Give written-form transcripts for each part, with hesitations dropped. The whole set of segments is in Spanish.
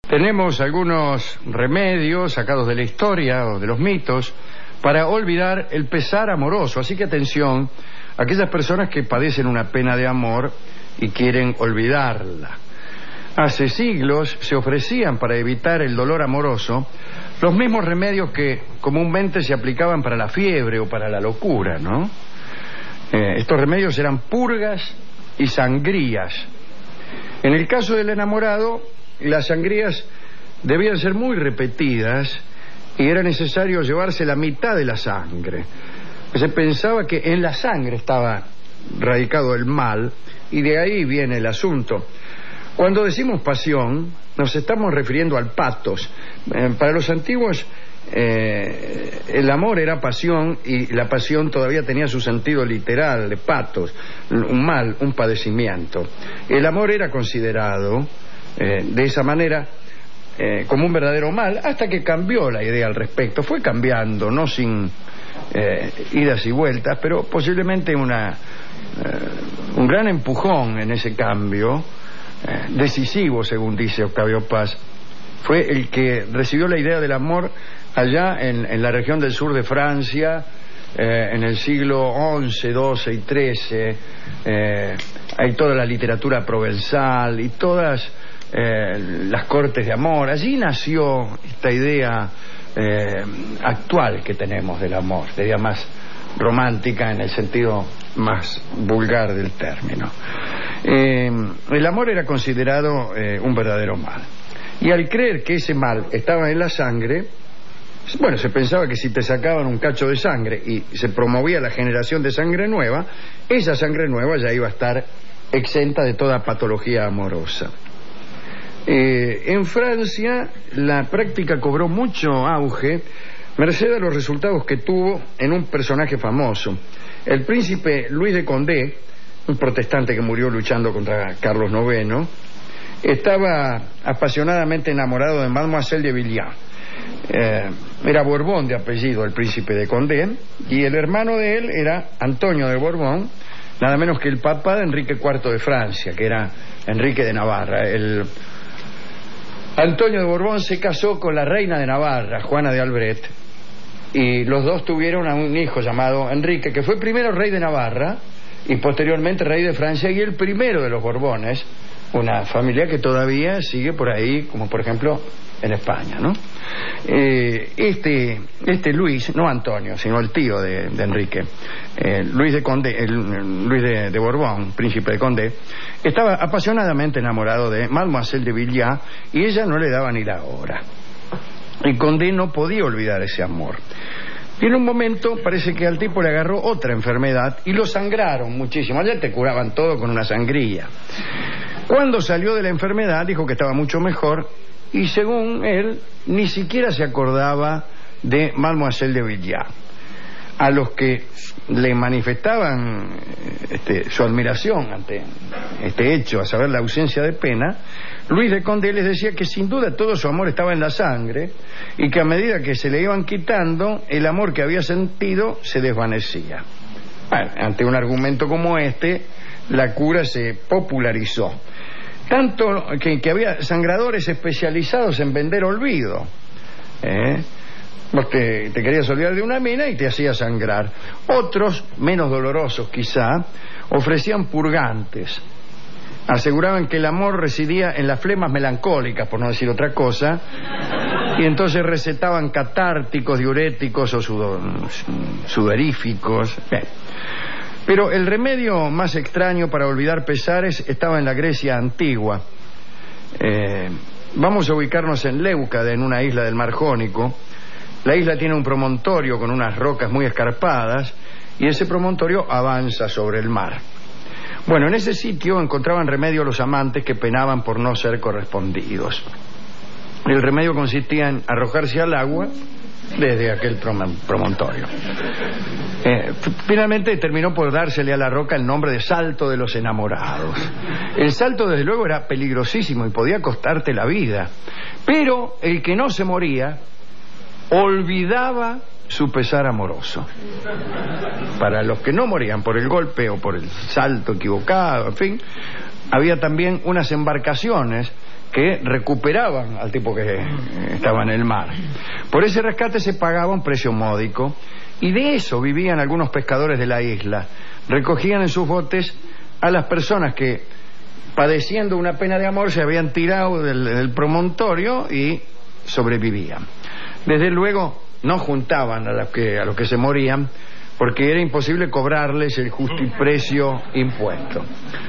Tenemos algunos remedios sacados de la historia o de los mitos para olvidar el pesar amoroso. Así que atención a aquellas personas que padecen una pena de amor y quieren olvidarla. Hace siglos se ofrecían para evitar el dolor amoroso los mismos remedios que comúnmente se aplicaban para la fiebre o para la locura, ¿no? Estos remedios eran purgas y sangrías. En el caso del enamorado, las sangrías debían ser muy repetidas y era necesario llevarse la mitad de la sangre. Se pensaba que en la sangre estaba radicado el mal y de ahí viene el asunto. Cuando decimos pasión, nos estamos refiriendo al patos. Para los antiguos, el amor era pasión y la pasión todavía tenía su sentido literal de patos, un mal, un padecimiento. El amor era considerado de esa manera como un verdadero mal hasta que cambió la idea al respecto. Fue cambiando, no sin idas y vueltas, pero posiblemente un gran empujón en ese cambio, decisivo según dice Octavio Paz, fue el que recibió la idea del amor allá en la región del sur de Francia, en el siglo XI, XII y XIII. Hay toda la literatura provenzal y todas las cortes de amor. Allí nació esta idea actual que tenemos del amor, la idea más romántica en el sentido más vulgar del término. El amor era considerado un verdadero mal. Y al creer que ese mal estaba en la sangre, bueno, se pensaba que si te sacaban un cacho de sangre y se promovía la generación de sangre nueva, esa sangre nueva ya iba a estar exenta de toda patología amorosa. En Francia la práctica cobró mucho auge merced a los resultados que tuvo en un personaje famoso. El príncipe Luis de Condé, un protestante que murió luchando contra Carlos IX, estaba apasionadamente enamorado de Mademoiselle de Villars. Era Borbón de apellido el príncipe de Condé, y el hermano de él era Antonio de Borbón, nada menos que el papá de Enrique IV de Francia, que era Enrique de Navarra. Antonio de Borbón se casó con la reina de Navarra, Juana de Albret, y los dos tuvieron a un hijo llamado Enrique, que fue primero rey de Navarra y posteriormente rey de Francia, y el primero de los Borbones, una familia que todavía sigue por ahí, como por ejemplo en España, ¿no? Este Luis, no Antonio, sino el tío de Enrique, Luis de Condé, Luis de Borbón, príncipe de Condé, estaba apasionadamente enamorado de Mademoiselle de Villars y ella no le daba ni la hora. Y Condé no podía olvidar ese amor. Y en un momento parece que al tipo le agarró otra enfermedad y lo sangraron muchísimo. Allá te curaban todo con una sangría. Cuando salió de la enfermedad dijo que estaba mucho mejor y según él ni siquiera se acordaba de Mademoiselle de Villars. A los que le manifestaban su admiración ante este hecho, a saber la ausencia de pena, Luis de Condé les decía que sin duda todo su amor estaba en la sangre y que a medida que se le iban quitando, el amor que había sentido se desvanecía. Bueno, ante un argumento como este, la cura se popularizó. Tanto que había sangradores especializados en vender olvido. Vos te querías olvidar de una mina y te hacía sangrar. Otros, menos dolorosos quizá, ofrecían purgantes. Aseguraban que el amor residía en las flemas melancólicas, por no decir otra cosa, y entonces recetaban catárticos, diuréticos o sudoríficos. Pero el remedio más extraño para olvidar pesares estaba en la Grecia antigua. Vamos a ubicarnos en Leucade, en una isla del Mar Jónico. La isla tiene un promontorio con unas rocas muy escarpadas y ese promontorio avanza sobre el mar. Bueno, en ese sitio encontraban remedio los amantes que penaban por no ser correspondidos. El remedio consistía en arrojarse al agua desde aquel promontorio. Finalmente terminó por dársele a la roca el nombre de Salto de los Enamorados. El salto desde luego era peligrosísimo y podía costarte la vida, pero el que no se moría olvidaba su pesar amoroso. Para los que no morían por el golpe o por el salto equivocado, en fin, había también unas embarcaciones que recuperaban al tipo que estaba en el mar. Por ese rescate se pagaba un precio módico y de eso vivían algunos pescadores de la isla. Recogían en sus botes a las personas que, padeciendo una pena de amor, se habían tirado del promontorio y sobrevivían. Desde luego no juntaban a los que se morían, porque era imposible cobrarles el justiprecio impuesto.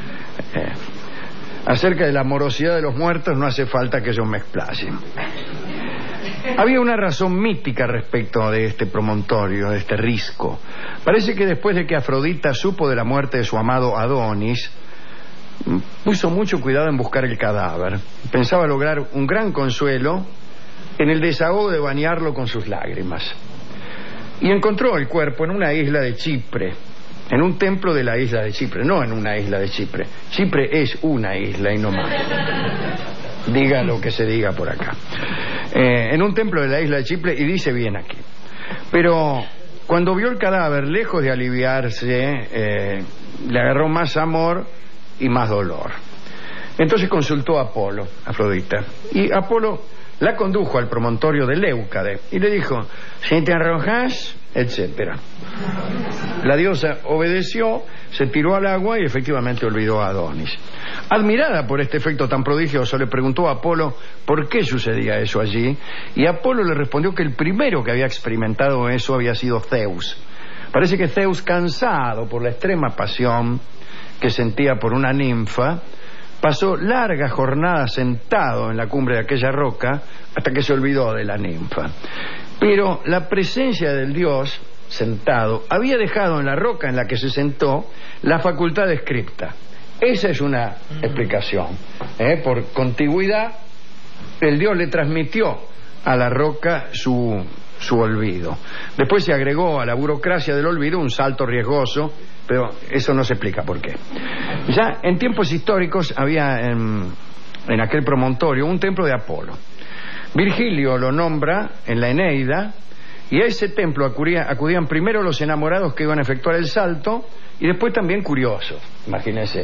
Acerca de la morosidad de los muertos no hace falta que yo me explaye. Había una razón mítica respecto de este promontorio, de este risco. Parece que después de que Afrodita supo de la muerte de su amado Adonis, puso mucho cuidado en buscar el cadáver. Pensaba lograr un gran consuelo en el desahogo de bañarlo con sus lágrimas. Y encontró el cuerpo en una isla de Chipre, en un templo de la isla de Chipre, no en una isla de Chipre. Chipre es una isla y no más. Diga lo que se diga por acá. En un templo de la isla de Chipre, y dice bien aquí. Pero cuando vio el cadáver, lejos de aliviarse, le agarró más amor y más dolor. Entonces consultó a Apolo, Afrodita, y Apolo la condujo al promontorio de Leucade y le dijo: si te arrojas, etcétera. La diosa obedeció, se tiró al agua y efectivamente olvidó a Adonis. Admirada por este efecto tan prodigioso, le preguntó a Apolo por qué sucedía eso allí, y Apolo le respondió que el primero que había experimentado eso había sido Zeus. Parece que Zeus, cansado por la extrema pasión que sentía por una ninfa, pasó largas jornadas sentado en la cumbre de aquella roca hasta que se olvidó de la ninfa. Pero la presencia del dios sentado había dejado en la roca en la que se sentó la facultad de scripta. Esa es una explicación. Por contigüidad, el dios le transmitió a la roca su olvido. Después se agregó a la burocracia del olvido un salto riesgoso, pero eso no se explica por qué. Ya en tiempos históricos había en aquel promontorio un templo de Apolo. Virgilio lo nombra en la Eneida, y a ese templo acudían primero los enamorados que iban a efectuar el salto, y después también curiosos, imagínense.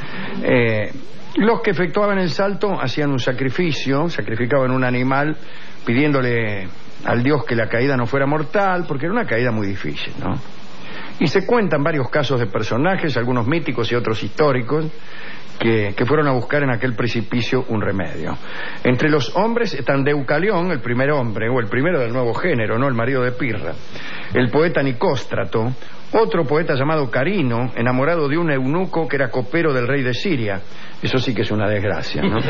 Los que efectuaban el salto hacían un sacrificio, sacrificaban un animal pidiéndole al dios que la caída no fuera mortal, porque era una caída muy difícil, ¿no? Y se cuentan varios casos de personajes, algunos míticos y otros históricos, que fueron a buscar en aquel precipicio un remedio. Entre los hombres están Deucalión, el primer hombre, o el primero del nuevo género, ¿no?, el marido de Pirra, el poeta Nicóstrato, otro poeta llamado Carino, enamorado de un eunuco que era copero del rey de Siria. Eso sí que es una desgracia, ¿no?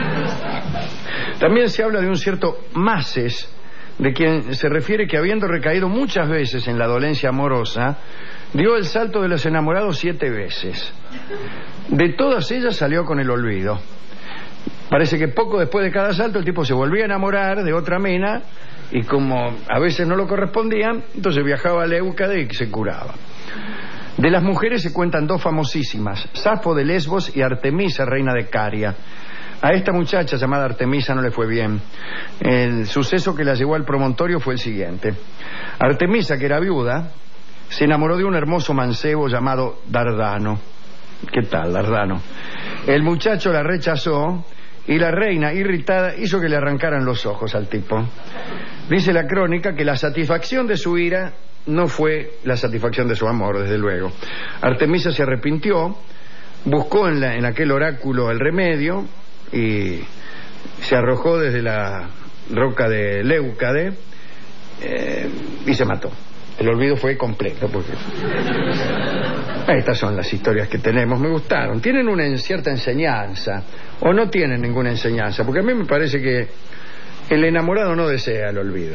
También se habla de un cierto Mases, de quien se refiere que, habiendo recaído muchas veces en la dolencia amorosa, dio el salto de los enamorados 7 veces. De todas ellas salió con el olvido. Parece que poco después de cada salto el tipo se volvía a enamorar de otra mina, y como a veces no lo correspondían, entonces viajaba a Leucade y se curaba. De las mujeres se cuentan 2 famosísimas: Safo de Lesbos y Artemisa, reina de Caria. A esta muchacha llamada Artemisa no le fue bien. El suceso que la llevó al promontorio fue el siguiente. Artemisa, que era viuda, se enamoró de un hermoso mancebo llamado Dardano. ¿Qué tal, Dardano? El muchacho la rechazó y la reina, irritada, hizo que le arrancaran los ojos al tipo. Dice la crónica que la satisfacción de su ira no fue la satisfacción de su amor, desde luego. Artemisa se arrepintió, buscó en aquel oráculo el remedio y se arrojó desde la roca de Leucade y se mató. El olvido fue completo, porque estas son las historias que tenemos. Me gustaron. Tienen una cierta enseñanza, o no tienen ninguna enseñanza, porque a mí me parece que el enamorado no desea el olvido.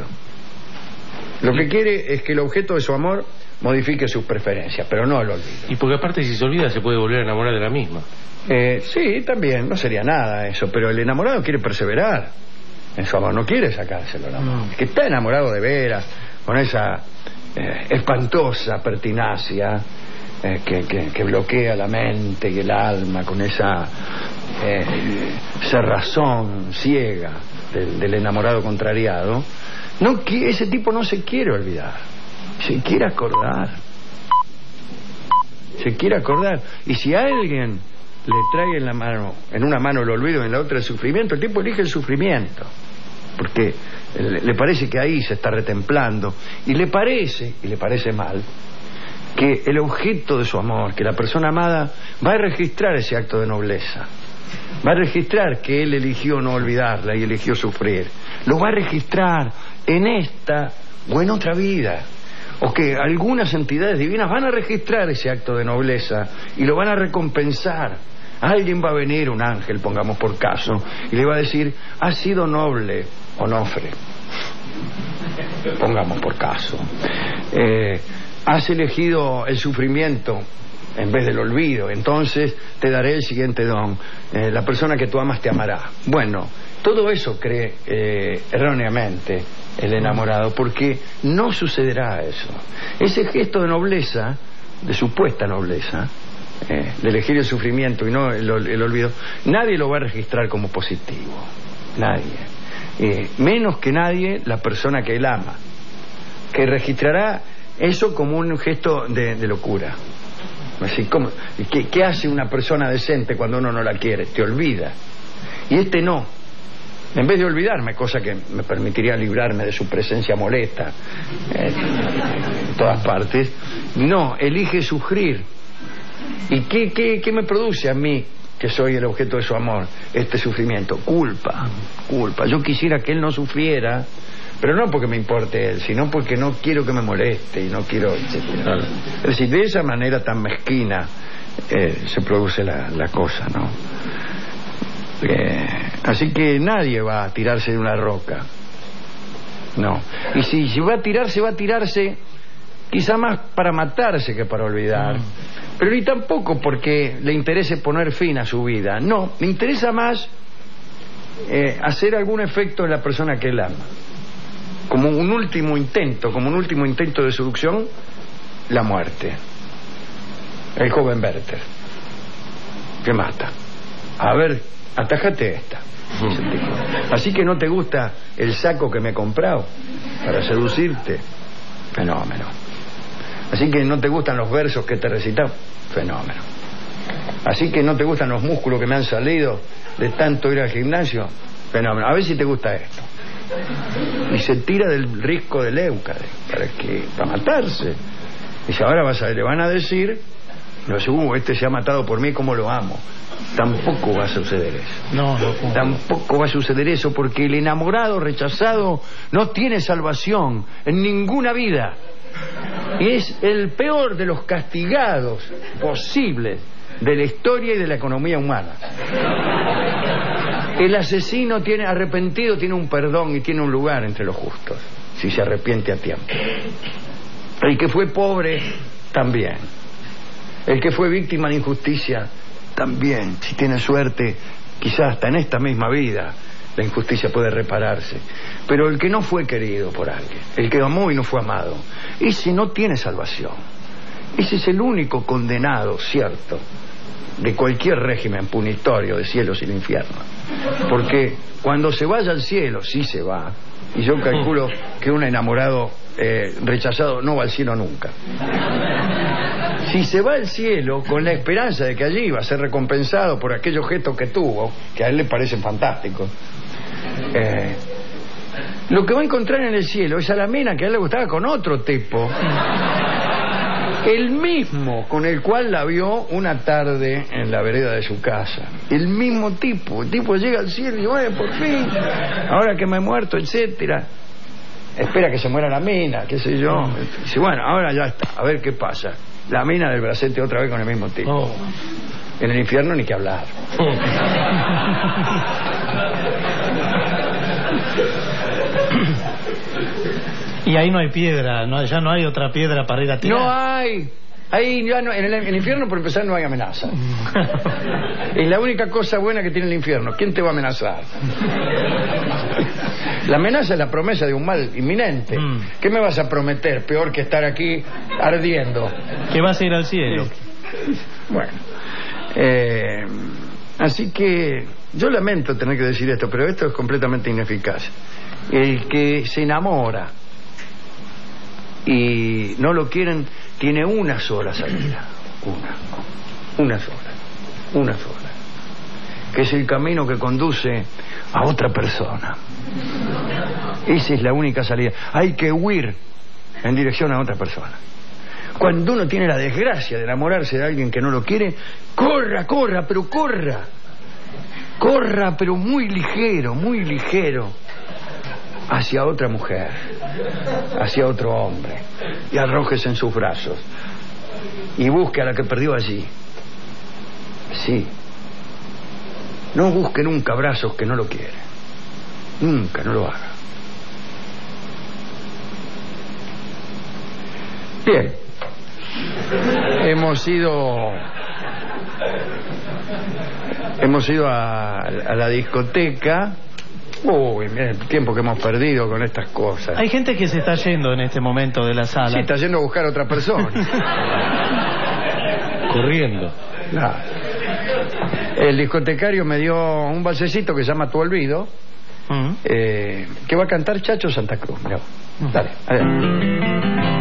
Lo que quiere es que el objeto de su amor modifique sus preferencias, pero no el olvido. Y porque aparte, si se olvida, se puede volver a enamorar de la misma. Sí, también, no sería nada eso, pero el enamorado quiere perseverar en su amor, no quiere sacárselo, ¿no? Es que está enamorado de veras, con esa espantosa pertinacia que bloquea la mente y el alma, con esa cerrazón ciega del enamorado contrariado. No, que ese tipo no se quiere olvidar, se quiere acordar. Se quiere acordar. Y si alguien le trae en una mano el olvido y en la otra el sufrimiento, el tipo elige el sufrimiento, porque le parece que ahí se está retemplando, y le parece mal, que el objeto de su amor, que la persona amada, va a registrar ese acto de nobleza, va a registrar que él eligió no olvidarla y eligió sufrir, lo va a registrar en esta o en otra vida, o que algunas entidades divinas van a registrar ese acto de nobleza y lo van a recompensar. Alguien va a venir, un ángel, pongamos por caso, y le va a decir: has sido noble, Onofre, pongamos por caso, has elegido el sufrimiento en vez del olvido, entonces te daré el siguiente don, la persona que tú amas te amará. Bueno, todo eso cree erróneamente el enamorado, porque no sucederá eso. Ese gesto de nobleza, de supuesta nobleza, de elegir el sufrimiento y no el olvido, nadie lo va a registrar como positivo, nadie, menos que nadie la persona que él ama, que registrará eso como un gesto de locura. Así como, ¿qué hace una persona decente cuando uno no la quiere? Te olvida. Y este no. En vez de olvidarme, cosa que me permitiría librarme de su presencia molesta en todas partes, no, elige sufrir. ¿Y qué me produce a mí, que soy el objeto de su amor, este sufrimiento? Culpa. Yo quisiera que él no sufriera, pero no porque me importe él, sino porque no quiero que me moleste y no quiero, etcétera. Es decir, de esa manera tan mezquina se produce la cosa, ¿no? Así que nadie va a tirarse de una roca, no. Y si va a tirarse quizá más para matarse que para olvidar, pero ni tampoco porque le interese poner fin a su vida, no, le interesa más hacer algún efecto en la persona que él ama, como un último intento de seducción, la muerte. El joven Werther, que mata. A ver, atajate esta. Así que no te gusta el saco que me he comprado para seducirte, fenómeno. Así que no te gustan los versos que te he recitado, fenómeno. Así que no te gustan los músculos que me han salido de tanto ir al gimnasio, fenómeno. A ver si te gusta esto. Y se tira del risco del Éucade para matarse. Dice: ahora le van a decir, no, este se ha matado por mí, como lo amo. Tampoco va a suceder eso. No. Tampoco va a suceder eso, porque el enamorado rechazado no tiene salvación en ninguna vida. Y es el peor de los castigados posibles de la historia y de la economía humana. El asesino arrepentido tiene un perdón y tiene un lugar entre los justos, si se arrepiente a tiempo. El que fue pobre, también. El que fue víctima de injusticia, también. Si tiene suerte, quizás hasta en esta misma vida la injusticia puede repararse. Pero el que no fue querido por alguien, el que amó y no fue amado, ese no tiene salvación. Ese es el único condenado, cierto, de cualquier régimen punitorio de cielos y el infierno. Porque cuando se vaya al cielo, sí se va, y yo calculo que un enamorado rechazado no va al cielo nunca. Si se va al cielo con la esperanza de que allí va a ser recompensado por aquellos gestos que tuvo, que a él le parecen fantásticos, lo que va a encontrar en el cielo es a la mina que a él le gustaba con otro tipo, el mismo con el cual la vio una tarde en la vereda de su casa. El mismo tipo. El tipo llega al cielo y dice: por fin, ahora que me he muerto, etcétera. Espera que se muera la mina, qué sé yo. Dice: bueno, ahora ya está, a ver qué pasa. La mina del bracete otra vez con el mismo tipo. En el infierno ni que hablar. Y ahí no hay piedra, ya no hay otra piedra para ir a tirar. No hay. Ahí ya no, en el infierno, por empezar, no hay amenaza. Es la única cosa buena que tiene el infierno. ¿Quién te va a amenazar? La amenaza es la promesa de un mal inminente. ¿Qué me vas a prometer? Peor que estar aquí ardiendo. Que vas a ir al cielo. Bueno. Así que yo lamento tener que decir esto, pero esto es completamente ineficaz. El que se enamora y no lo quieren, tiene una sola salida. Una sola. una sola, que es el camino que conduce a otra persona. Esa es la única salida. Hay que huir en dirección a otra persona. Cuando uno tiene la desgracia de enamorarse de alguien que no lo quiere, corra, pero corra. Corra, pero muy ligero, hacia otra mujer, hacia otro hombre, y arrójese en sus brazos y busque a la que perdió allí. Sí, no busque nunca brazos que no lo quieren, nunca, no lo haga. Bien, hemos ido a la discoteca. Uy, mira el tiempo que hemos perdido con estas cosas. Hay gente que se está yendo en este momento de la sala. Sí, está yendo a buscar a otra persona. Corriendo. Claro. El discotecario me dio un balsecito que se llama Tu Olvido, que va a cantar Chacho Santa Cruz. Mirá. Dale, a ver.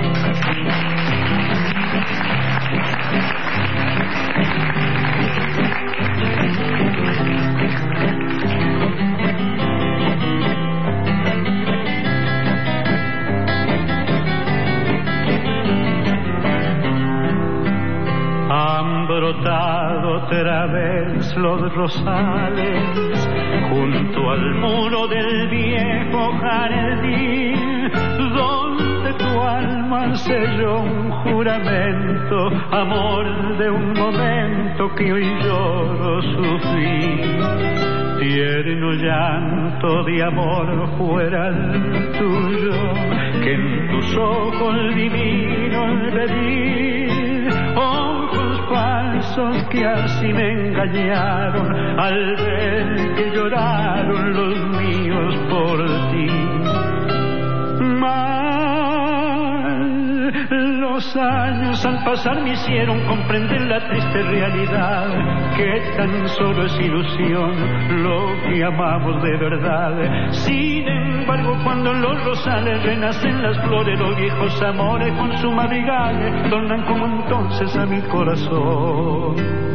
Han brotado otra vez los rosales junto al muro del viejo jardín, donde tu alma selló un juramento, amor de un momento que hoy lloro su fin. Tierno llanto de amor fuera el tuyo, que en tus ojos divinos pedí, ojos falsos que así me engañaron al ver que lloraron los míos por ti. Los años al pasar me hicieron comprender la triste realidad, que tan solo es ilusión lo que amamos de verdad. Sin embargo, cuando en los rosales renacen las flores, los viejos amores con su madrigal tornan como entonces a mi corazón.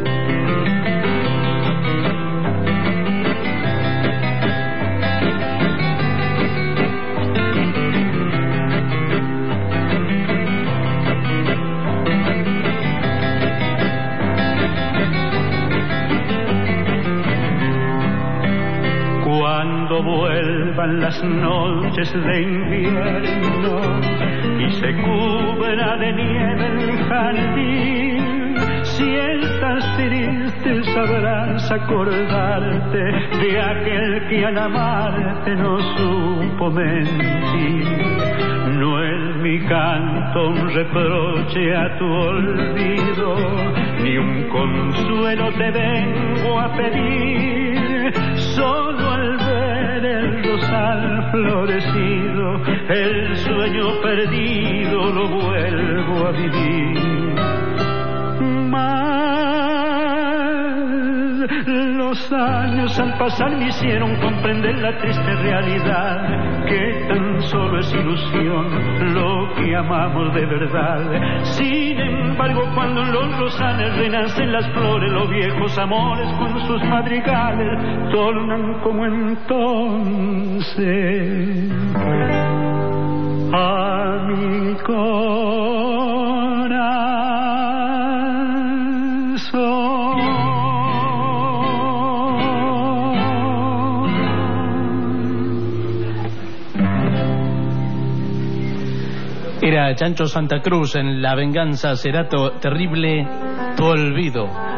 Cuando vuelvan las noches de invierno y se cubra de nieve el jardín, sientas triste sabrás acordarte de aquel que al amarte no supo mentir. No es mi canto un reproche a tu olvido, ni un consuelo te vengo a pedir. Solo al ver el rosal florecido, el sueño perdido lo vuelvo a vivir. Los años al pasar me hicieron comprender la triste realidad, que tan solo es ilusión lo que amamos de verdad. Sin embargo, cuando en los rosales renacen las flores, los viejos amores con sus madrigales tornan como entonces a mi corazón. Era Chancho Santa Cruz en La Venganza Será Terrible Tu Olvido.